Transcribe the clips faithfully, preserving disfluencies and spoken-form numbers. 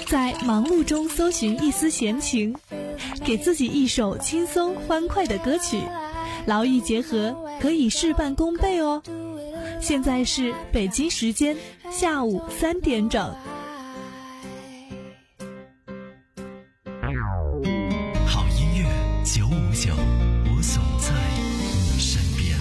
在忙碌中搜寻一丝闲情，给自己一首轻松欢快的歌曲，劳逸结合，可以事半功倍哦。现在是北京时间下午三点整。 好音乐九五九，我总在你身边。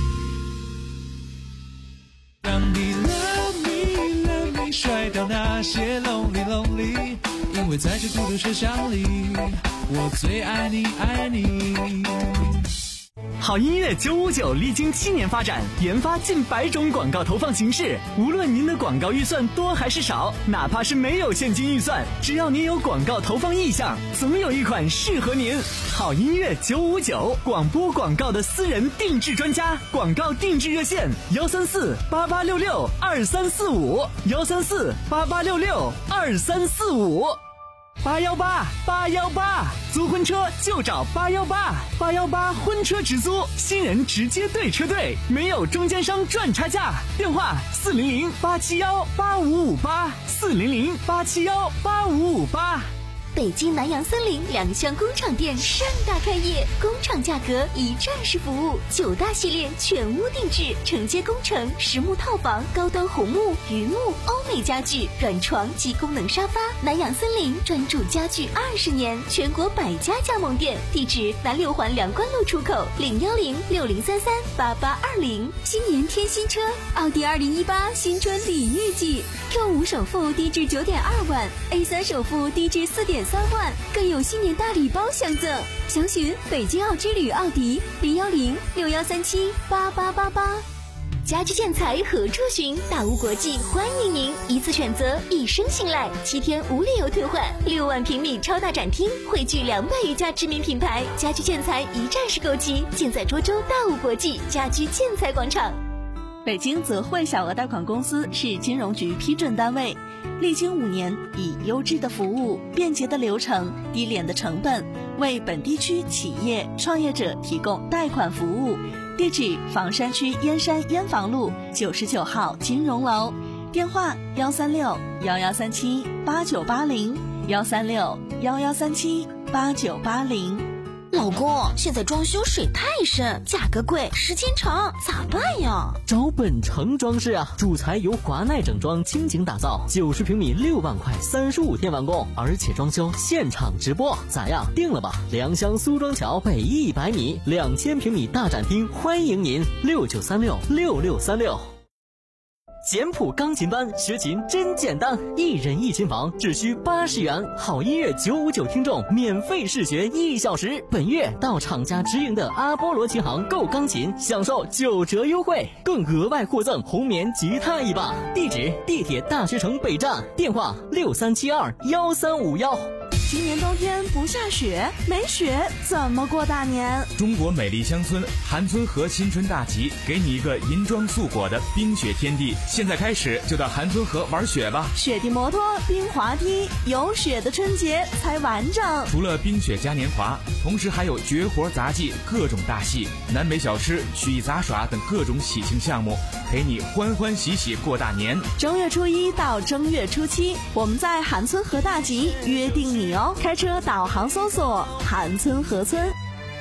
让你 love me love me 甩掉那些 lonely lonely， 因为在这孤独车厢里，我最爱你爱你。 好音乐九五九历经七年发展，研发近百种广告投放形式。无论您的广告预算多还是少，哪怕是没有现金预算，只要您有广告投放意向，总有一款适合您。好音乐九五九，广播广告的私人定制专家，广告定制热线幺三四八八六六二三四五幺三四八八六六二三四五。八幺八八幺八，租婚车就找八幺八，八幺八婚车直租，新人直接对车队，没有中间商赚差价。电话四零零八七幺八五五八，四零零八七幺八五五八。 北京南洋森林两厢工厂店盛大开业，工厂价格一站式服务，九大系列全屋定制，承接工程、实木套房、高端红木、榆木、欧美家具、软床及功能沙发。南洋森林专注家具二十年，全国百家加盟店，地址南六环梁关路出口，零幺零六零三三八八二零。新年添新车，奥迪二零一八新春礼遇季 ，Q 五首付低至九点二万 ，A 三首付低至四点三万，更有新年大礼包相赠。详询北京奥之旅奥迪零幺零六幺三七八八八八。家居建材何处寻？大屋国际欢迎您，一次选择，一生信赖，七天无理由退换。六万平米超大展厅，汇聚两百余家知名品牌，家居建材一站式购齐，尽在涿州大屋国际家居建材广场。 北京泽汇小额贷款公司是金融局批准单位，历经五年，以优质的服务、便捷的流程、低廉的成本，为本地区企业创业者提供贷款服务。地址：房山区燕山燕房路九十九号金融楼，电话：幺三六幺幺三七八九八零幺三六幺幺三七八九八零。 老公，现在装修水太深，价格贵，时间长，咋办呀？ 找本城装饰啊，主材由华奈整装倾情打造，九十平米六万块，三十五天完工，而且装修现场直播，咋样？定了吧？良乡苏庄桥北一百米，两千平米大展厅，欢迎您，六九三六六六三六。简谱钢琴班学琴真简单，一人一琴房只需八十元，好音乐九五九听众免费试学一小时。本月到厂家直营的阿波罗琴行购钢琴，享受九折优惠，更额外获赠红棉吉他一把。地址：地铁大学城北站，电话六三七二幺三五幺。 今年冬天不下雪，没雪怎么过大年？ 中国美丽乡村韩村河新春大集，给你一个银装素裹的冰雪天地。现在开始就到韩村河玩雪吧！ 雪地摩托、冰滑梯，有雪的春节才完整。 除了冰雪嘉年华，同时还有绝活杂技、各种大戏、南北小吃、曲艺杂耍等各种喜庆项目，陪你欢欢喜喜过大年。 正月初一到正月初七，我们在韩村河大集约定你哦！开车导航搜索韩村河村。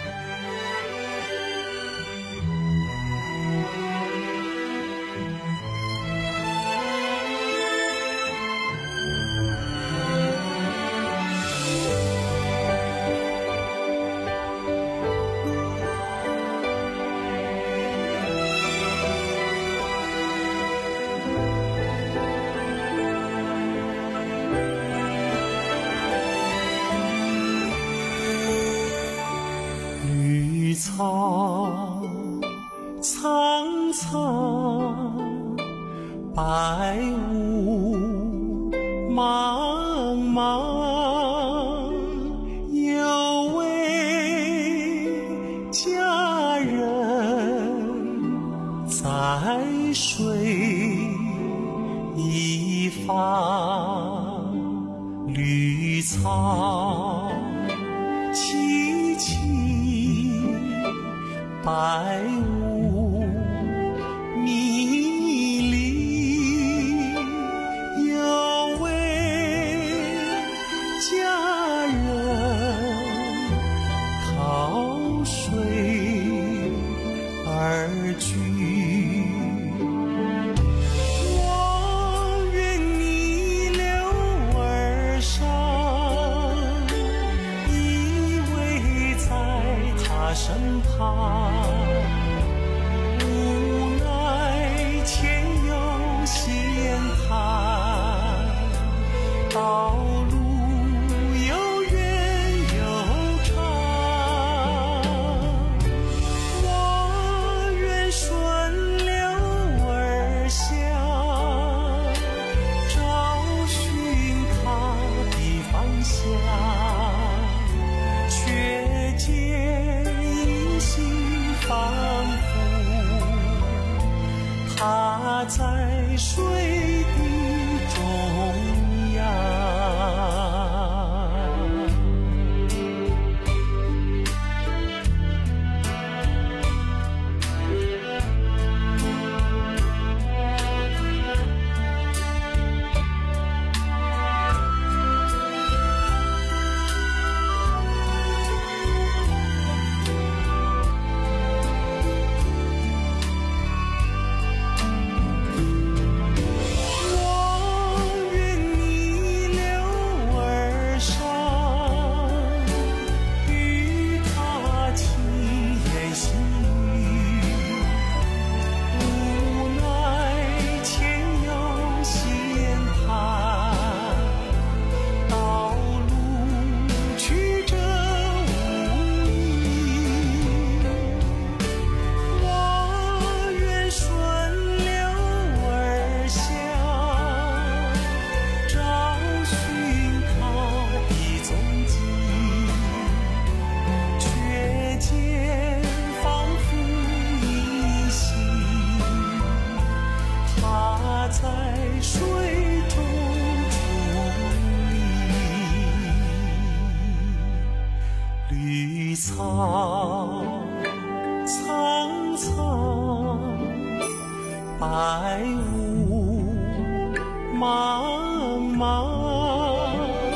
草苍苍，白雾茫茫，有位佳人在水一方，绿草萋萋，白雾迷离，有位而居。我愿逆流而上，依偎在他身旁，无奈前有险滩，道路又远又长，我愿顺流而下，找寻他的方向，却见依稀仿佛他在水的中央。绿草苍苍，白雾茫茫，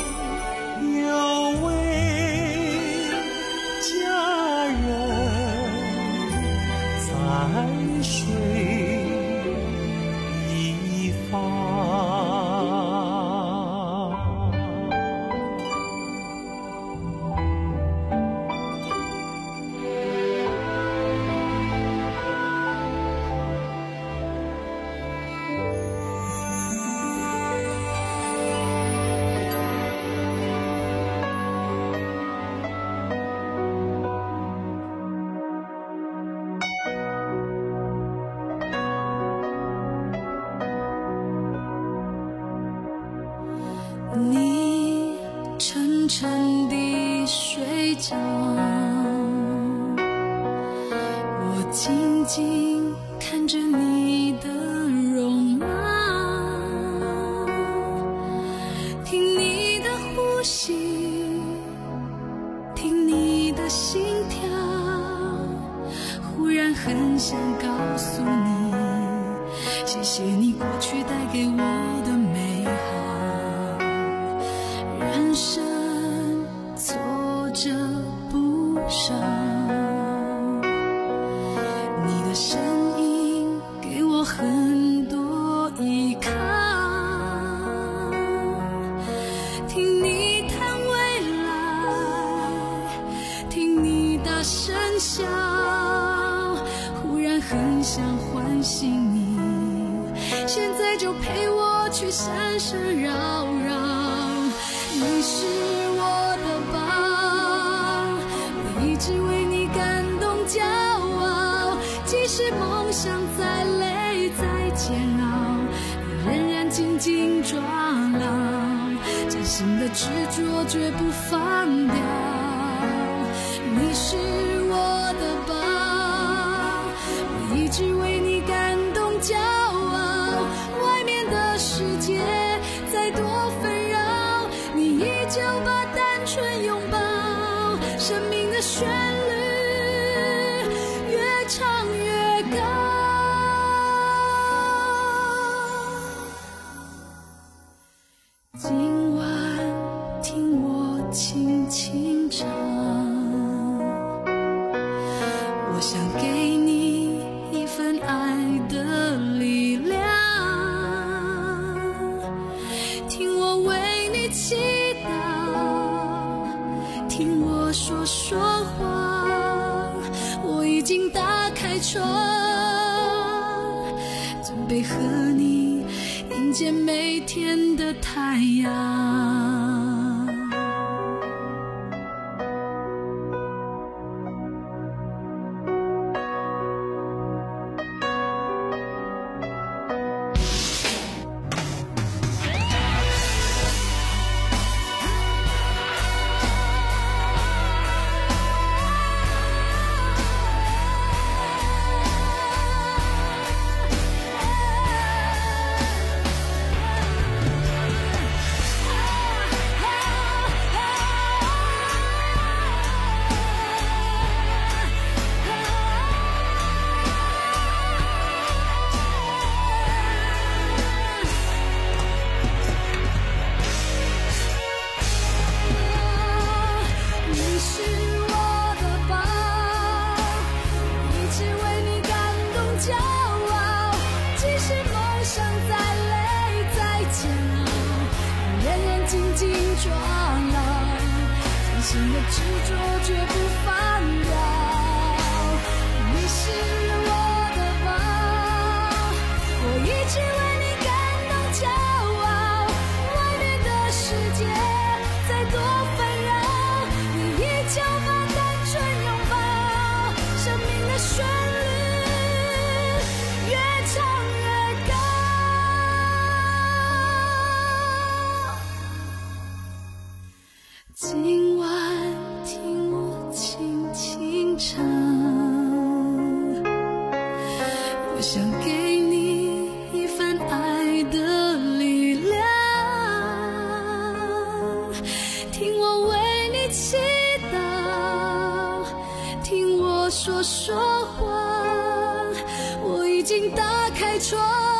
有位佳人在水一方。 你沉沉地睡着，我静静看着你的容貌，听你的呼吸，听你的心跳，忽然很想告诉你，谢谢你过去带给我的美好。人生挫折不少，你的声音给我很多依靠，听你谈未来，听你大声笑，忽然很想唤醒你，现在就陪我去山山绕绕。你是我的宝，我一直为你感动骄傲，即使梦想再累再煎熬，你仍然紧紧抓牢，真心的执着绝不放掉。你是我的宝，我一直为你感动骄傲，外面的世界再多纷扰，你依旧把单纯拥抱，生命的旋律越唱越高。今晚听我轻轻唱，我想给你窗，准备和你迎接每天的太阳。执着绝不放掉，你是我的宝，我一直为你感到骄傲。外面的世界再多纷扰，你依旧把单纯拥抱。生命的旋律越唱越高。今晚唱，我想给你一份爱的力量，听我为你祈祷，听我说说话，我已经打开窗，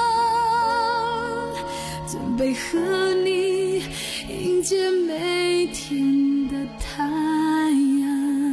准备和你迎接每天的太阳。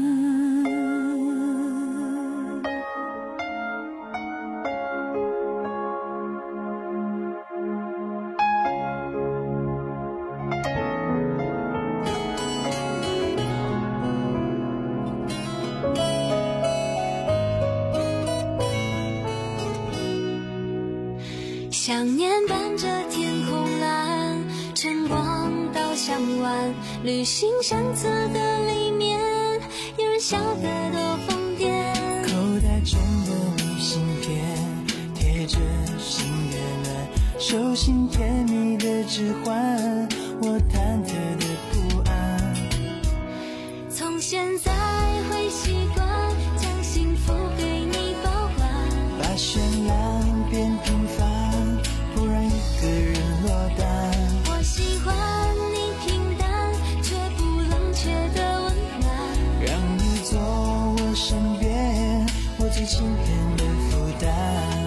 想念伴着天空蓝，晨光到向晚，旅行相册的里面有人笑得多疯癫。 口袋中的明信片，贴着心越暖，手心甜蜜的指环，我忐忑的不安。 从现在会习惯将幸福给你保管， 把绚烂变平凡，不让一个人落单。 我喜欢你平淡却不冷却的温暖， 让你做我身边我最轻便的负担。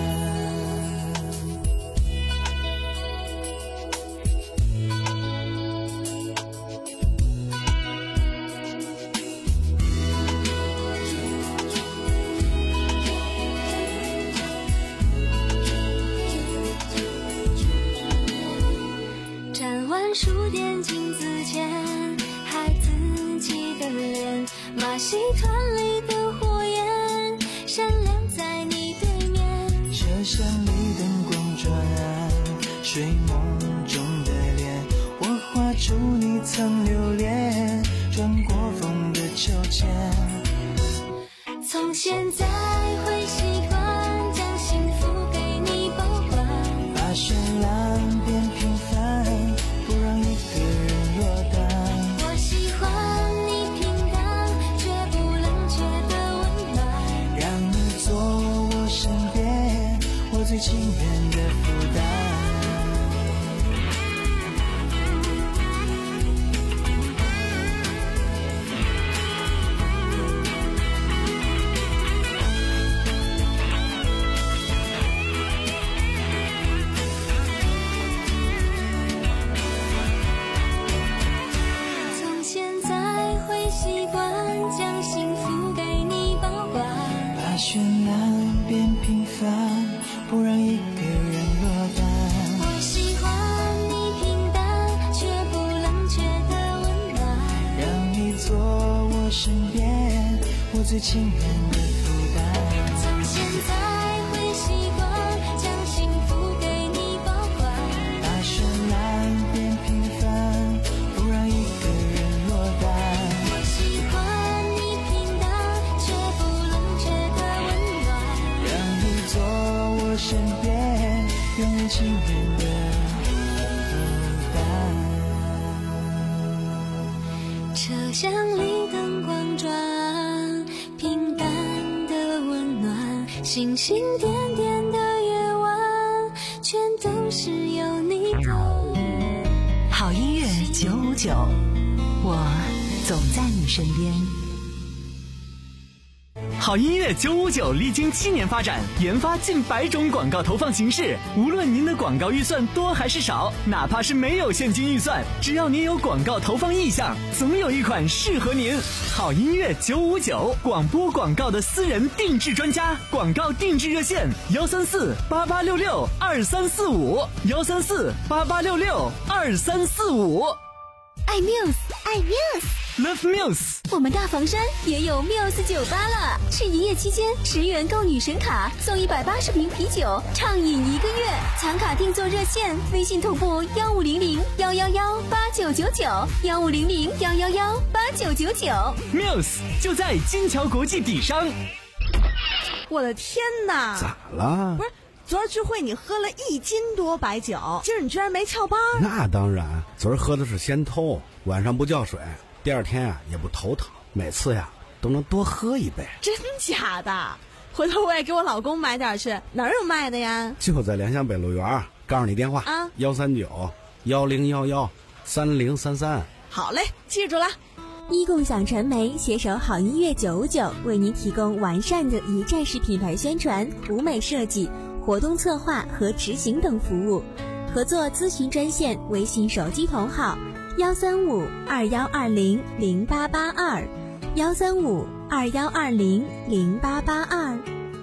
书店镜子前，孩自己的脸，马戏团里的火焰闪亮在你对面。 车厢里灯光转暗，睡梦中的脸，我画出你曾留恋，转过风的秋千。 从现在会习惯将幸福给你保管， 把绚烂变平凡，不让一个人落单。 我喜欢你平淡却不冷却的温暖， 让你做我身边我最轻便的负担。绚烂变平凡，不让一个人落单。 我喜欢你平淡却不冷却的温暖， 让你做我身边我最轻便的负担。 从现永远情人的孤单。 车厢里灯光转，平淡的温暖，星星点点的夜晚，全都是有你的。 好音乐九五九，我总在你身边。 好音乐九五九历经七年发展，研发近百种广告投放形式。无论您的广告预算多还是少，哪怕是没有现金预算，只要您有广告投放意向，总有一款适合您。好音乐九五九，广播广告的私人定制专家，广告定制热线幺三四八八六六二三四五幺三四八八六六二三四五。 爱 Muse， 爱 Muse。Love Muse， 我们大房山也有 Muse 酒吧了，是一夜期间十元购女神卡，送一百八十瓶啤酒，畅饮一个月。抢卡订座热线：微信同步幺五零零幺幺幺八九九九幺五零零幺幺幺八九九九。 Muse 就在金桥国际底商。 我的天哪！ 咋了？ 不是。昨儿聚会你喝了一斤多白酒，今儿你居然没翘班？ 那当然，昨儿喝的是鲜偷，晚上不叫水，第二天啊也不头疼，每次呀都能多喝一杯。 真假的？回头我也给我老公买点去，哪儿有卖的呀？ 就在良乡北路园，告诉你电话啊，幺三九幺零幺幺三零三三。 好嘞，记住了。 一共享传媒携手好音乐九五九，为您提供完善的一站式品牌宣传、舞美设计、活动策划和执行等服务。合作咨询专线：微信手机同号幺三五二幺二零零八八二幺三五二幺二零零八八二。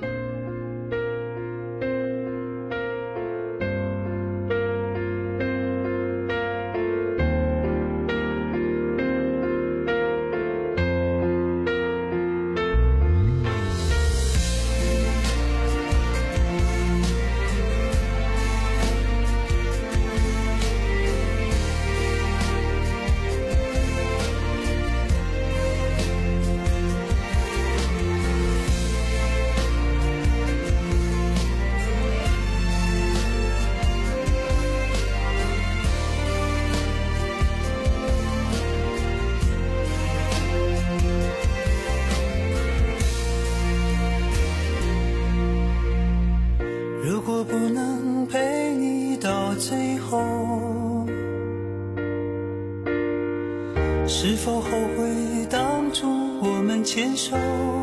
是否后悔当初我们牵手？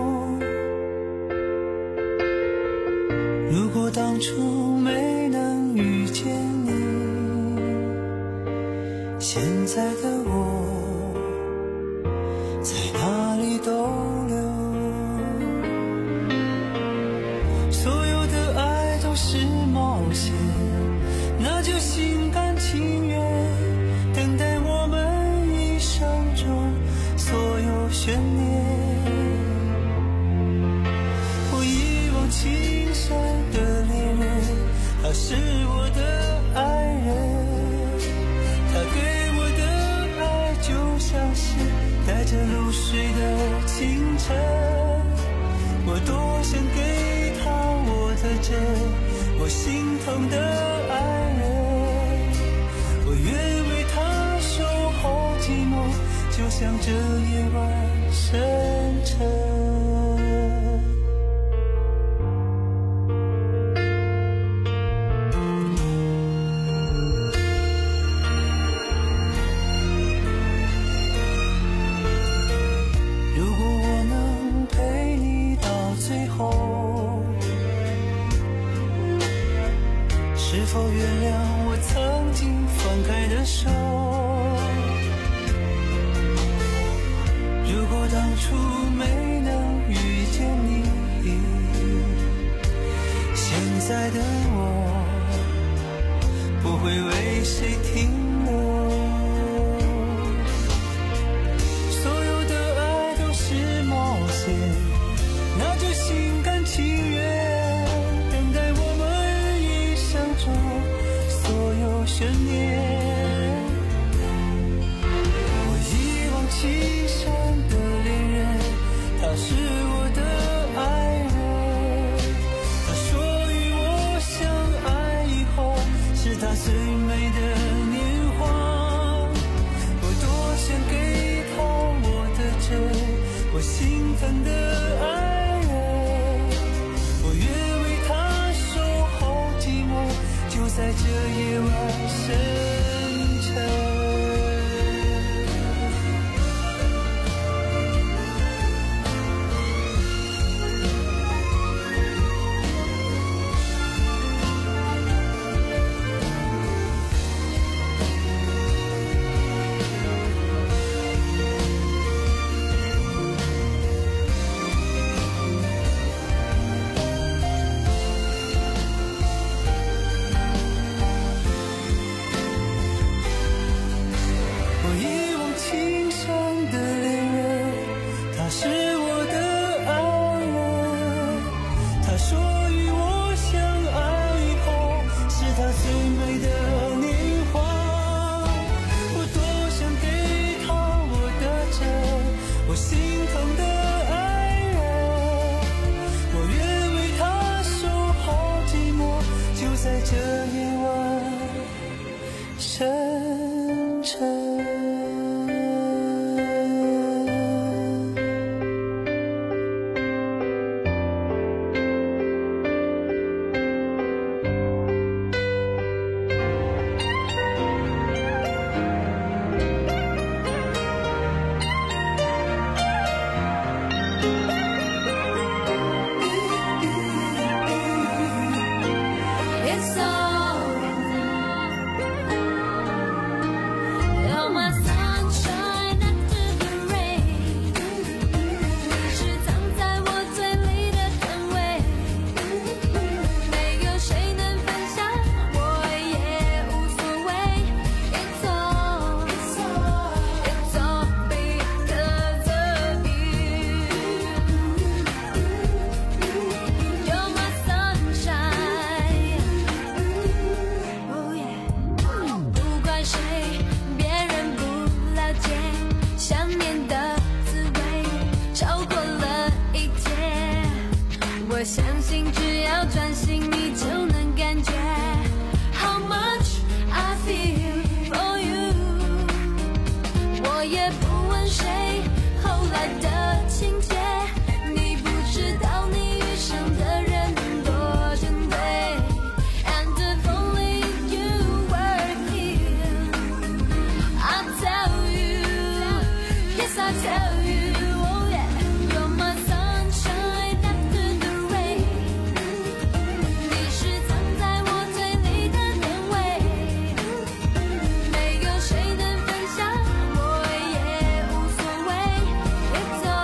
如果当初没能遇见你，现在的我在哪里逗留？所有的爱都是冒险，那就心甘情愿等待我们一生中所有悬念。我一往情深的恋人，他是我的爱人，他给我的爱就像是带着露水的清晨。我多想给他我的真，我心疼的爱人，我愿为他守候寂寞，就像这夜晚深沉。如果我能陪你到最后，是否原谅我曾经放开的手？如果当初没能遇见你，现在的我不会为谁停留。所有的爱都是冒险，那就心甘情愿等待我们一生中所有悬念。我一往情深的恋人，他是我的爱人，他说与我相爱以后在这夜晚深沉。 我相信只要专心你就能感觉 How much I feel for you。 我也不问谁后来的情节，你不知道你遇上的人多珍贵。 And if only you were here I'll tell you Yes I'll tell you It's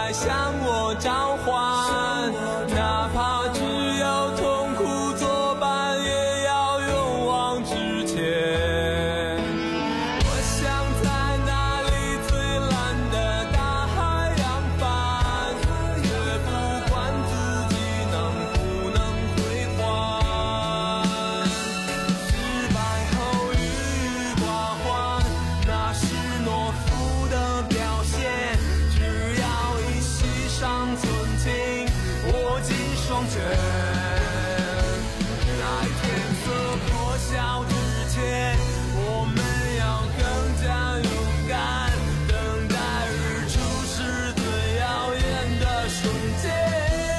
来向我召唤，哪怕只有痛苦作伴，也要勇往直前。我想在那里最蓝的大海扬帆，也不管自己能不能归还。失败后郁郁寡欢，那是懦夫的表现。只要一息尚存情，握紧双拳，在天色破晓之前，我们要更加勇敢，等待日出是最耀眼的瞬间。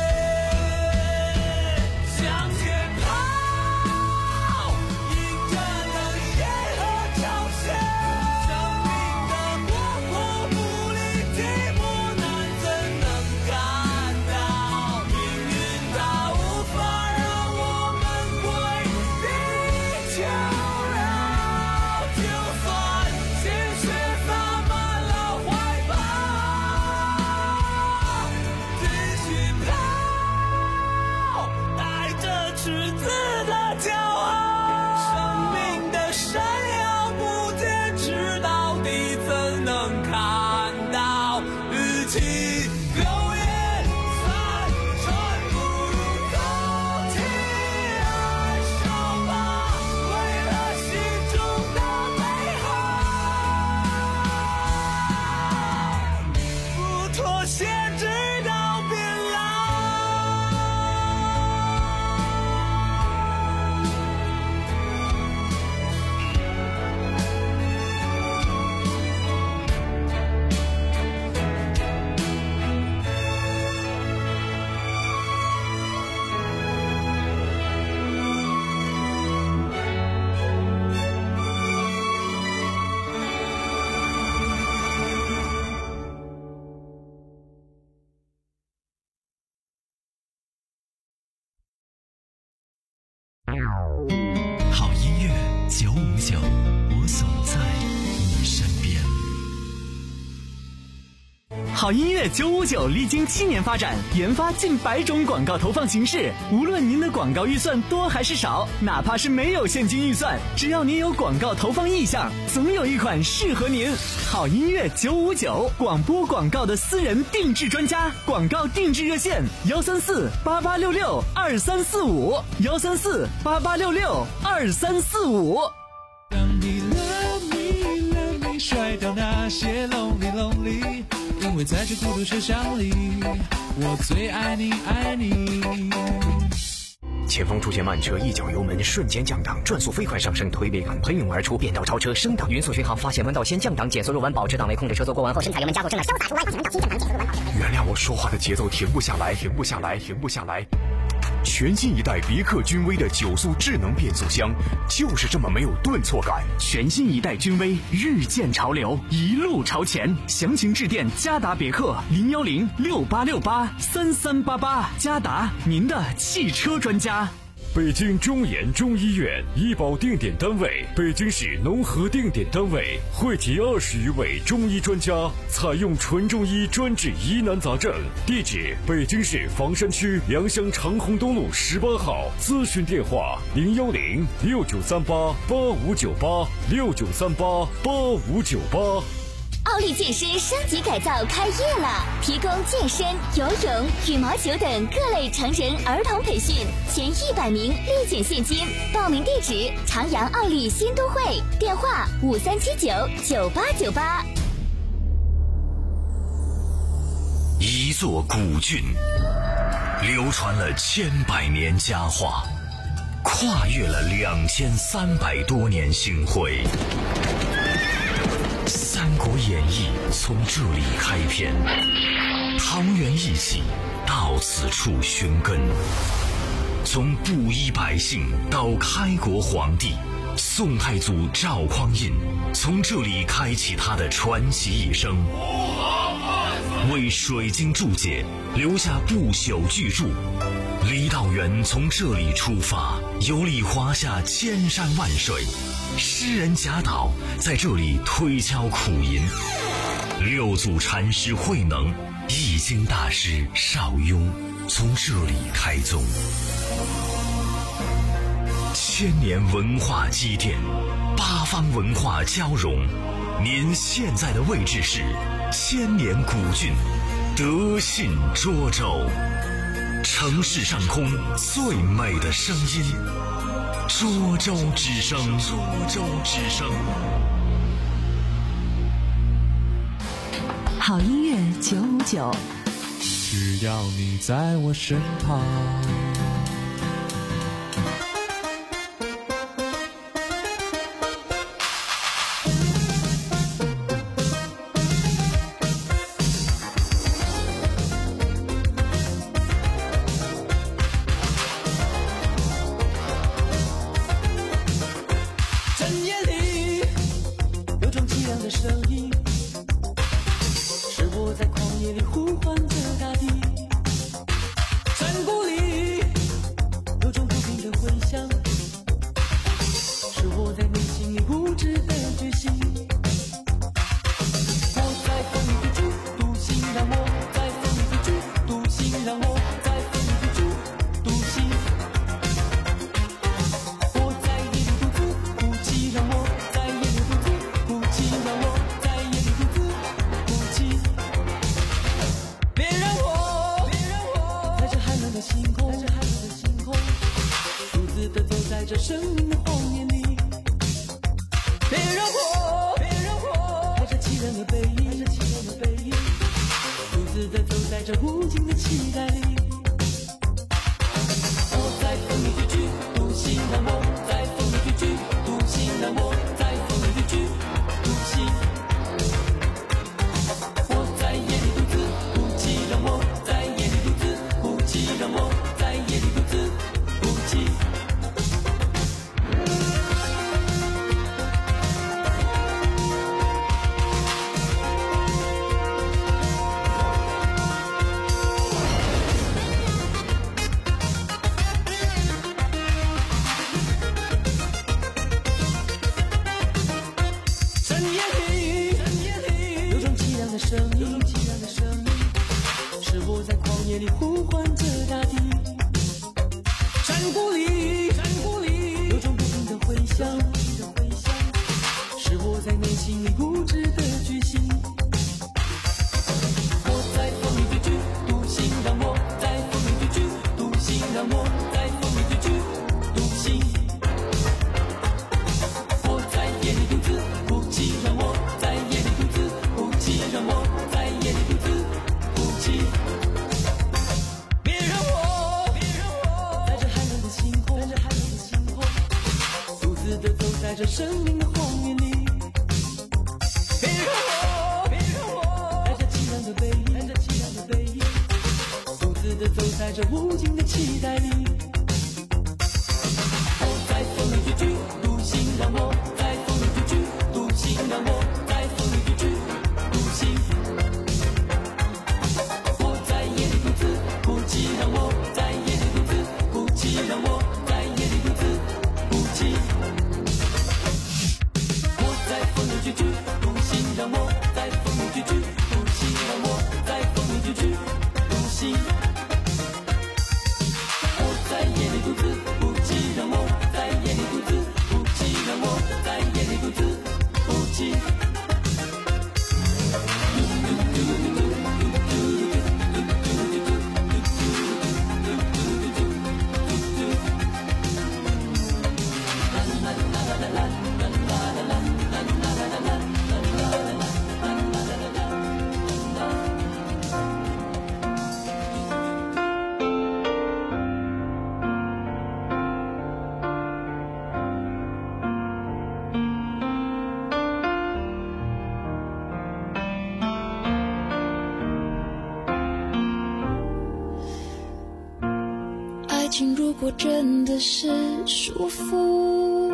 向前跑，迎着冷夜和潮汐，生命的广阔不离寂寞难怎能看到？命运它无法让我们归地求饶，就算鲜血洒满了怀抱，继续跑，带着赤子的骄傲。生命的闪耀不坚持到底，怎能看到？与其流言散传，不如走起来说吧，为了心中的美好，不妥协直到变老。 好音乐九五九，我总在你身边。 好音乐九五九历经七年发展，研发近百种广告投放形式。无论您的广告预算多还是少，哪怕是没有现金预算，只要您有广告投放意向，总有一款适合您。好音乐九五九，广播广告的私人定制专家，广告定制热线：幺三四八八六六二三四五，幺三四八八六六二三四五。 让你 love me love me 甩掉那些 lonely lonely， 因为在这孤独车厢里，我最爱你爱你。 前方出现慢车，一脚油门瞬间降档，转速飞快上升，推背感喷涌而出，变道超车升档，匀速巡航，发现弯道先降档，减速入弯，保持档位，控制车速过弯后深踩油门加速，正在潇洒出弯，发现弯道新降档，减速入弯，保持。 原谅我说话的节奏停不下来，停不下来，停不下来。全新一代别克君威的九速智能变速箱，就是这么没有顿挫感。 全新一代君威日渐潮流，一路朝前。详情致电嘉达别克零幺零六八六八三三八八，嘉达您的汽车专家。 北京中研中医院医保定点单位，北京市农合定点单位，汇集二十余位中医专家，采用纯中医专治疑难杂症。地址：北京市房山区良乡长虹东路十八号。咨询电话：零幺零六九三八八五九八六九三八八五九八。 奥利健身升级改造开业了，提供健身、游泳、羽毛球等各类成人、儿童培训，前一百名立减现金。报名地址：长阳奥利新都会，电话五三七九九八九八。 一座古郡，流传了千百年佳话，跨越了两千三百多年星辉。《三国演义》从这里开篇，桃园义气到此处寻根。从布衣百姓到开国皇帝，宋太祖赵匡胤从这里开启他的传奇一生，为水经注解，留下不朽巨著。李道元从这里出发，游历华夏千山万水。诗人贾岛在这里推敲苦吟，六祖禅师慧能易经大师邵雍从这里开宗，千年文化积淀，八方文化交融。您现在的位置是千年古郡德信涿州，城市上空最美的声音，涿州之声。涿州之声。 好音乐九五九， 只要你在我身旁。 深夜里有种凄凉的声音，是我在旷野里呼唤着大地。山谷里有种不平的回响，是我在内心里固执的决心。我在风里飞去，独行，让我在风里飞去，独行，让我在风里飞去，独行。我在夜里独自哭泣，让我在夜里独自哭泣，让我在夜里独自哭泣。别让我，别让我在这寒冷的星空，在这寒冷的星空，独自的走在这生命的荒野里。别让我，别让我带着凄凉的背影，带着凄凉的背影，独自的走在这无尽的期待里。我在风里飞去，独行，让我在风里飞去，独行，让我在风里飞去，独行。我在夜里独自哭泣，让我在夜里独自哭泣，让我在夜里独自哭泣。深夜里，深夜里有种凄凉的声音，凄凉的声音，是我在旷野里呼唤着大地。山谷里，山谷里有种不平的回响，是我在内心里固执的决心。我在风里飞去，独行，让我在风里飞去，独行，让我在风里飞去，独行。我在夜里独自哭泣，让我在夜里独自哭泣，让我在夜里独自哭泣。别让我，别让我在这寒冷的星空，在这寒冷的星空，独自的走在这生命的荒野里。别让我，别让我带着凄凉的背影，带着凄凉的背影，独自的走在这无尽的期待里。我在风里飞去，独行，让我在风里飞去，独行，让我在风里飞去，独行。我在夜里独自哭泣，让我在夜里独自哭泣，让我在夜里独自哭泣。我在风里飞去，独行，让我在风里飞去，独行，让我在风里飞去，独行。我在夜里独自哭泣，让我在夜里独自哭泣，让我在夜里独自哭泣。 爱情如果真的是束缚，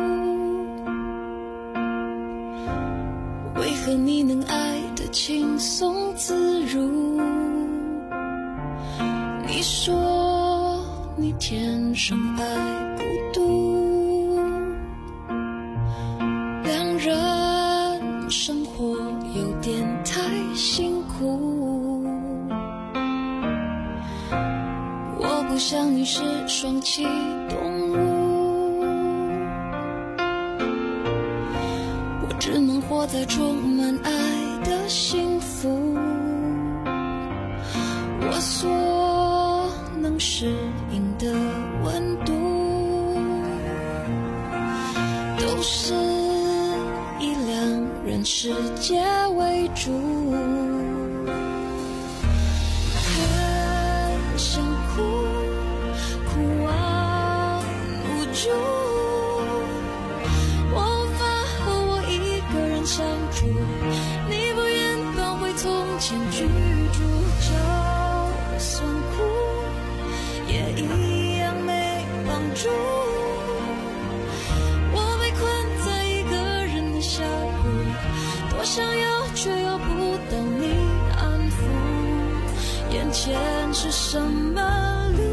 为何你能爱得轻松自如？你说你天生爱孤独，两人生活有点太辛苦。 不像你是双栖动物，我只能活在充满爱的幸福。我所能适应的温度，都是以两人世界为主。很想哭，哭啊无助，我无法和我一个人相处，你不愿搬回从前居住，就算哭也一样没帮助。我被困在一个人的峡谷，多想要却要不到你安抚，眼前是什么路，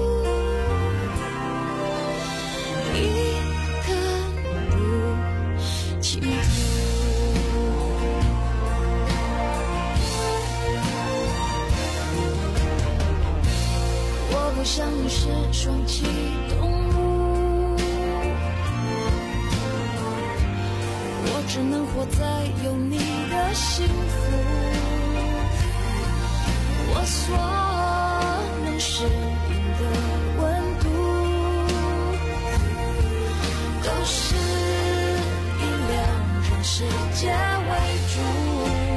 一看不清楚。我不像你是双栖动物，我只能活在有你的幸福。我所能适应的温度，都是以两人世界为主。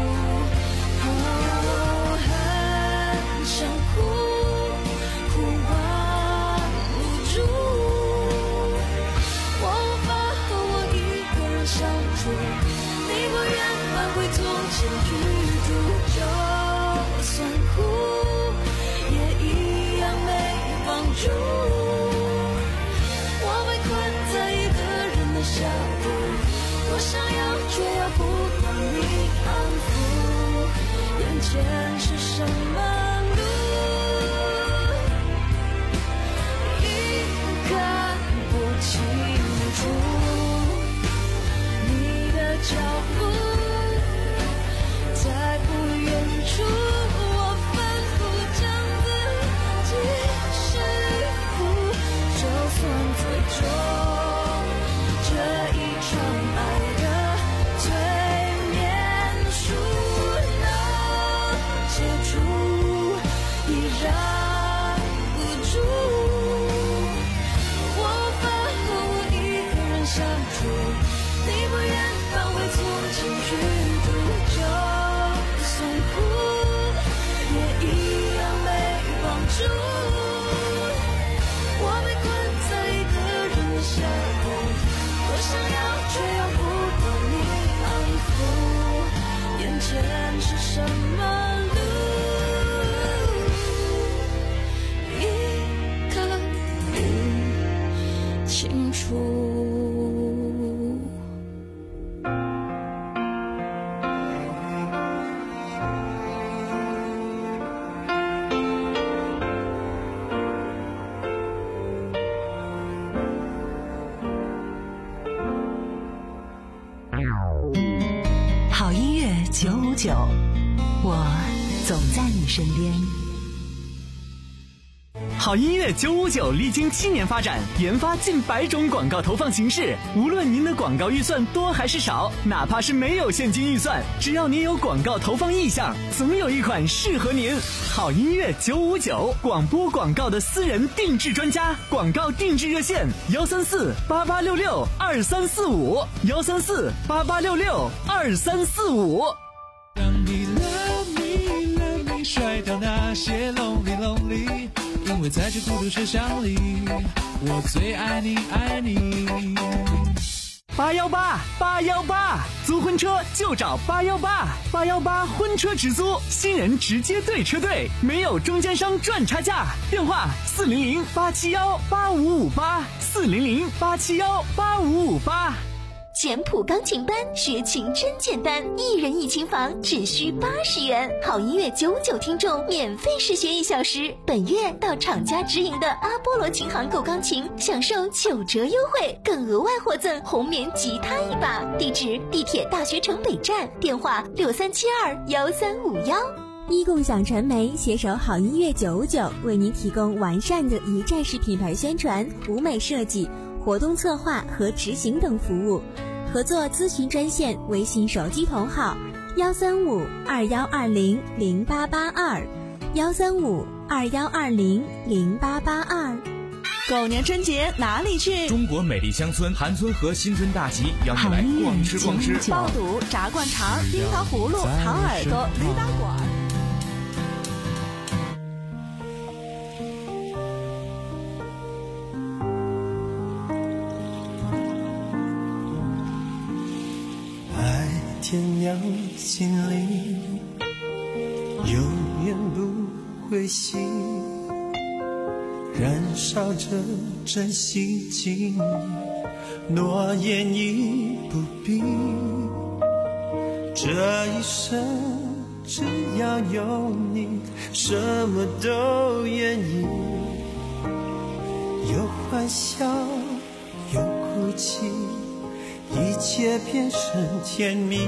哦，很想哭，哭完无助，我无法和我一个人相处，你不愿搬回从前居住，就算哭也一样没帮助。我被困在一个人的峡谷，多想要却要不到你安抚，眼前是什么路，一看不清楚。你的脚步在不远处，我反复将自己说服，就算最终这一场爱的催眠术能解除，依然不住。我无法和我一个人相处，你不愿搬回从前居住，就算哭也一样没帮助。我被困在一个人的峡谷，多想要却要不到你安抚，眼前是什么路，一看不清楚。 好音乐九五九，我总在你身边。 好音乐九五九历经七年发展，研发近百种广告投放形式。无论您的广告预算多还是少，哪怕是没有现金预算，只要您有广告投放意向，总有一款适合您。好音乐九五九，广播广告的私人定制专家，广告定制热线幺三四八八六六二三四五幺三四八八六六二三四五。 当你 love me love me 甩掉那些 lonely lonely， 因为在这孤独车厢里，我最爱你爱你。 八幺八八幺八，租婚车就找八幺八，八幺八婚车直租，新人直接对车队，没有中间商赚差价。电话四零零八七幺八五五八，四零零八七幺八五五八。 简谱钢琴班学琴真简单，一人一琴房只需八十元，好音乐九五九听众免费试学一小时。本月到厂家直营的阿波罗琴行购钢琴，享受九折优惠，更额外获赠红棉吉他一把。地址：地铁大学城北站，电话六三七二幺三五幺。 一共享传媒携手好音乐九五九，为您提供完善的一站式品牌宣传、舞美设计、活动策划和执行等服务。合作咨询专线：微信手机同号幺三五二幺二零零八八二，幺三五二幺二零零八八二。 狗年春节哪里去？ 中国美丽乡村韩村和新春大集，邀你来逛吃逛吃， 爆肚、炸灌肠、冰糖葫芦、糖耳朵、驴打滚。 爱天亮心里永远不会熄，燃烧着真心情谊，诺言已不必。这一生只要有你，什么都愿意。有欢笑，有哭泣，一切变成甜蜜。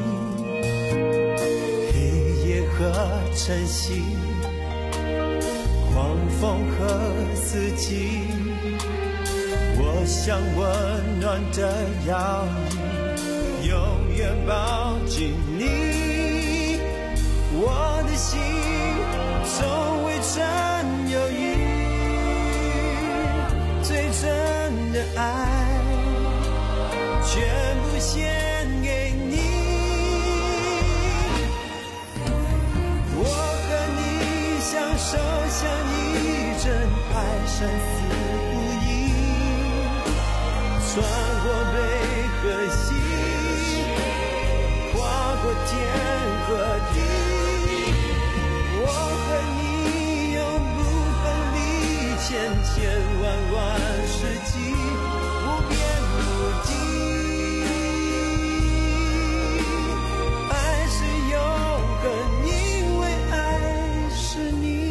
黑夜和晨曦，狂风和四季，我想温暖的摇曳，永远抱紧你。我的心从未曾犹豫，最真的爱全部献给你。我和你相守相依，真爱生死不移，穿过北和西，跨过天和地。我和你永不分离，千千万万世纪，无边无际。爱是永恒，因为爱是你。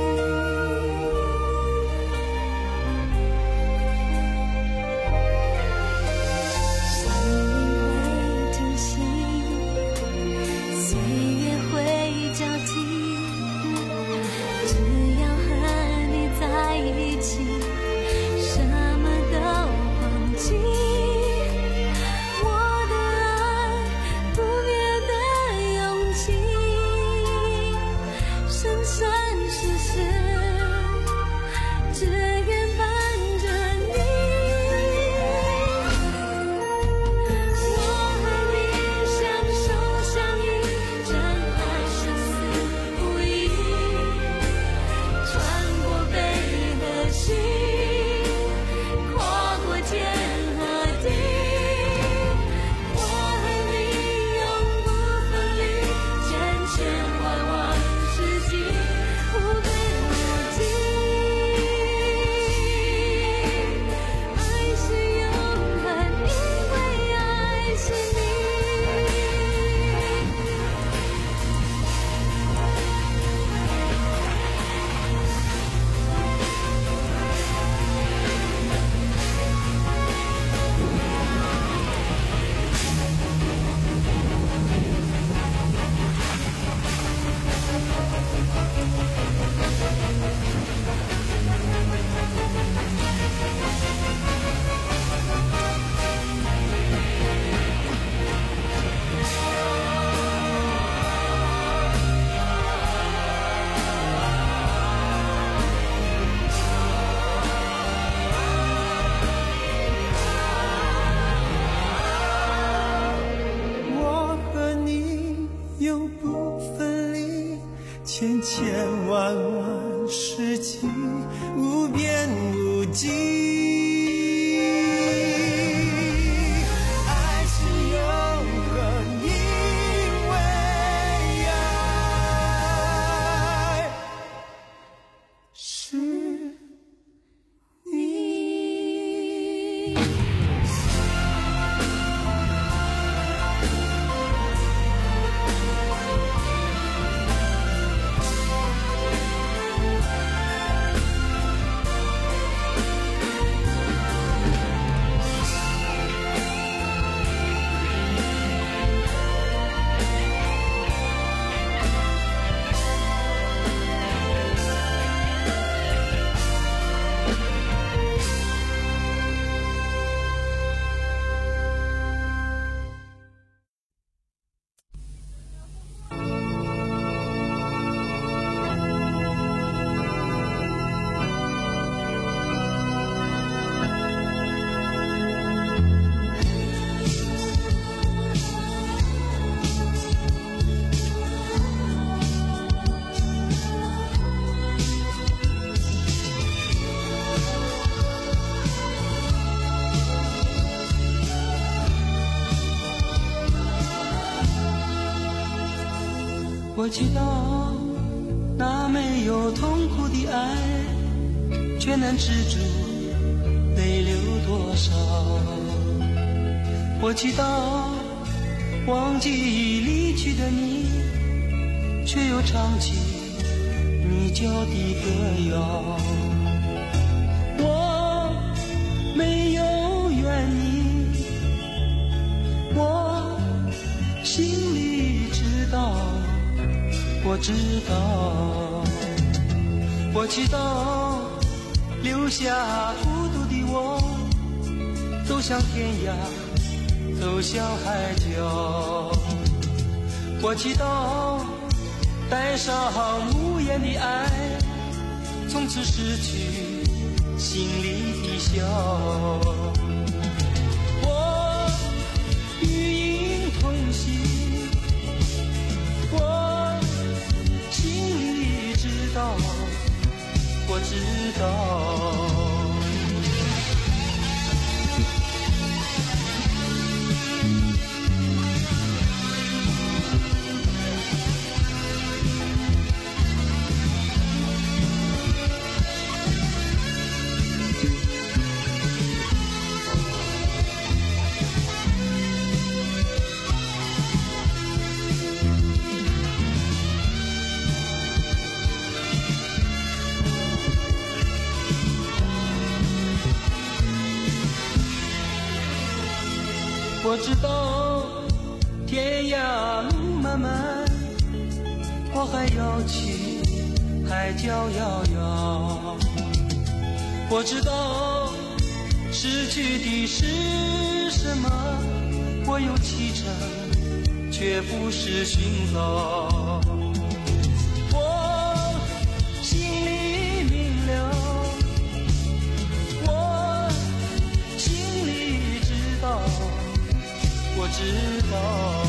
千千万万世纪，无边无际。爱是永恒，因为爱是你。 祈祷那没有痛苦的爱，却能止住泪流多少。我祈祷忘记已离去的你，却又唱起你教的歌谣。我没有怨你，我心里知道，我知道。我祈祷留下孤独的我，走向天涯，走向海角。我祈祷带上无言的爱，从此失去心里的笑。我与影同行，我心里知道，我知道。我知道天涯路漫漫，我还要去海角遥遥。我知道失去的是什么，我有启程，却不是寻找。我心里明了，我心里知道，我知道。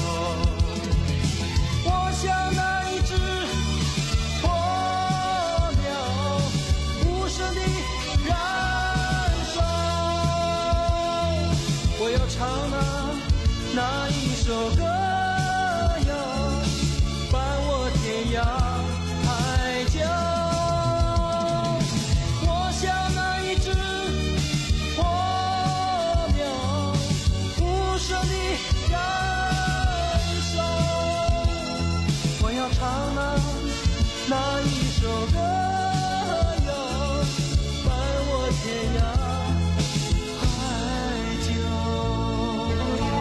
我像那一只火苗，无声地燃烧。我要唱那那一首歌谣，伴我天涯海角。我像那一只火苗，无声地燃烧。我要唱那那一首歌谣，伴我天涯海角。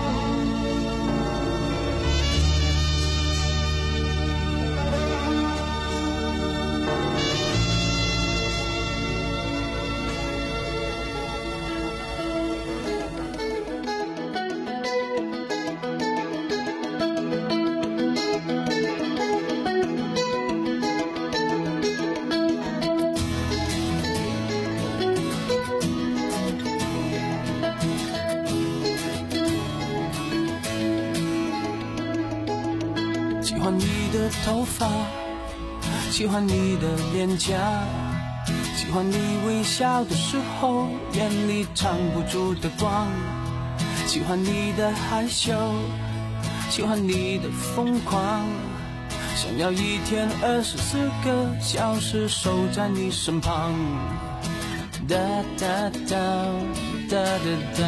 喜欢你的头发，喜欢你的脸颊，喜欢你微笑的时候眼里藏不住的光，喜欢你的害羞，喜欢你的疯狂，想要一天二十四个小时守在你身旁。哒哒哒哒哒哒，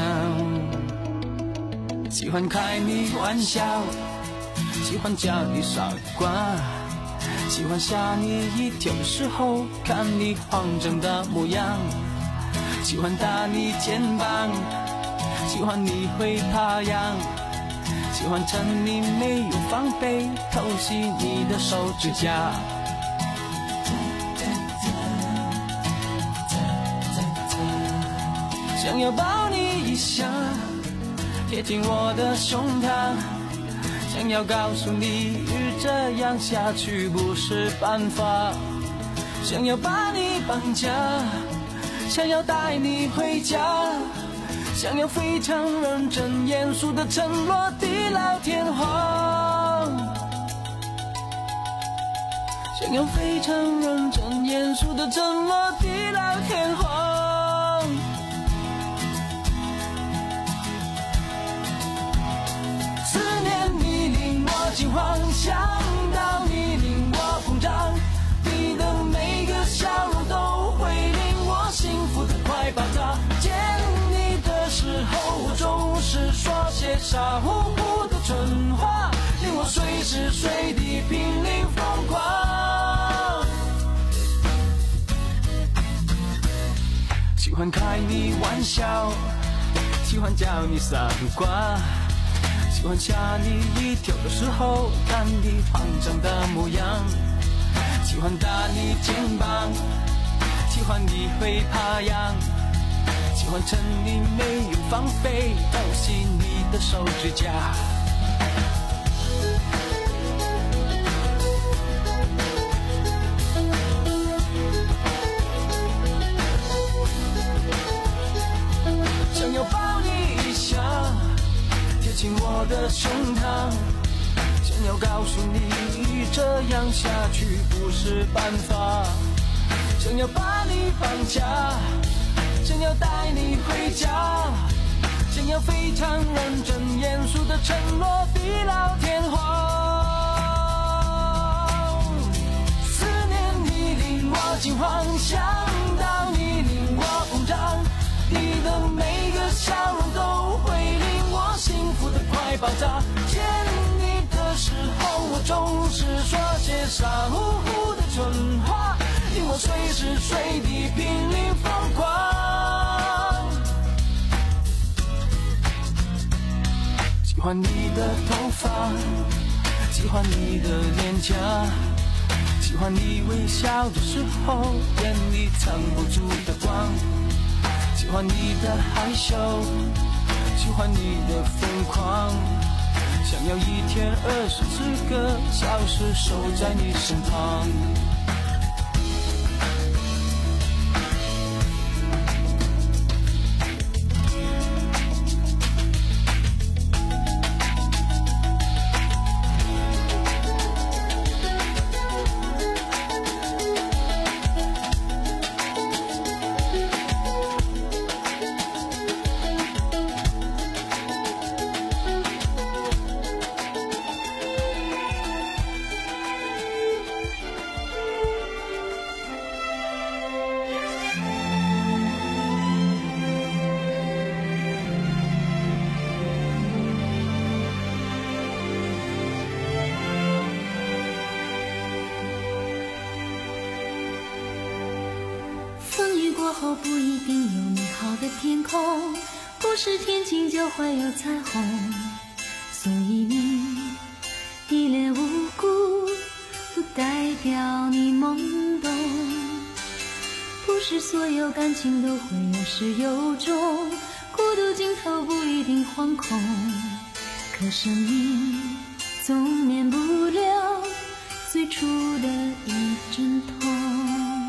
喜欢开你玩笑，喜欢叫你傻瓜，喜欢吓你一跳的时候看你慌张的模样，喜欢打你肩膀，喜欢你会爬羊，喜欢趁你没有防备偷袭你的手指甲。想要抱你一下，贴近我的胸膛，想要告诉你这样下去不是办法，想要把你绑架，想要带你回家，想要非常认真严肃地承诺地老天荒，想要非常认真严肃地承诺地老天荒。思念你令我惊慌，想到你令傻乎乎的蠢话，令我随时随地濒临疯狂。喜欢开你玩笑，喜欢叫你傻瓜，喜欢吓你一跳的时候看你慌张的模样，喜欢打你肩膀，喜欢你会爬痒，喜欢趁你没有防备偷袭你的手指甲。想要抱你一下，贴近我的胸膛，想要告诉你这样下去不是办法，想要把你绑架，想要带你回家，想要非常认真严肃的承诺地老天荒。思念你令我惊慌，想到你令我膨胀，你的每个笑容都会令我幸福的快爆炸。见你的时候我总是说些傻乎乎的蠢话，令我随时随地濒临疯狂。喜欢你的头发，喜欢你的脸颊，喜欢你微笑的时候眼里藏不住的光，喜欢你的害羞，喜欢你的疯狂，想要一天二十四个小时守在你身旁。 过后不一定有美好的天空，不是天晴就会有彩虹，所以你一脸无辜不代表你懵懂，不是所有感情都会有始有终，孤独尽头不一定惶恐，可生命总免不了最初的一阵痛。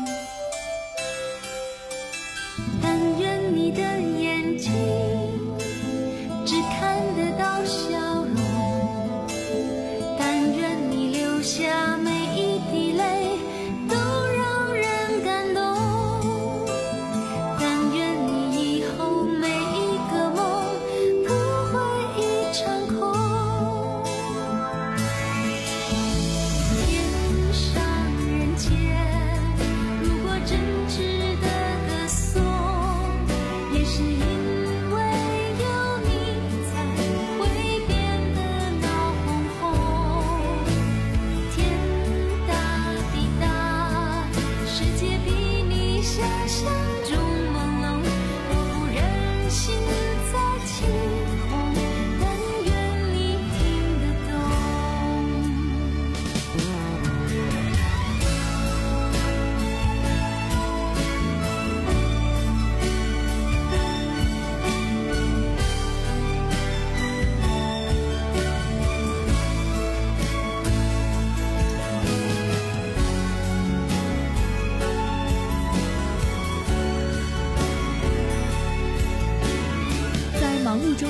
但愿你的眼睛只看得到笑容，但愿你流下每一滴泪都让人感动，但愿你以后每一个梦不会一场空。天上人间，如果真值得歌颂，也是因为有你才会变得闹哄哄。天大地大，世界比你想象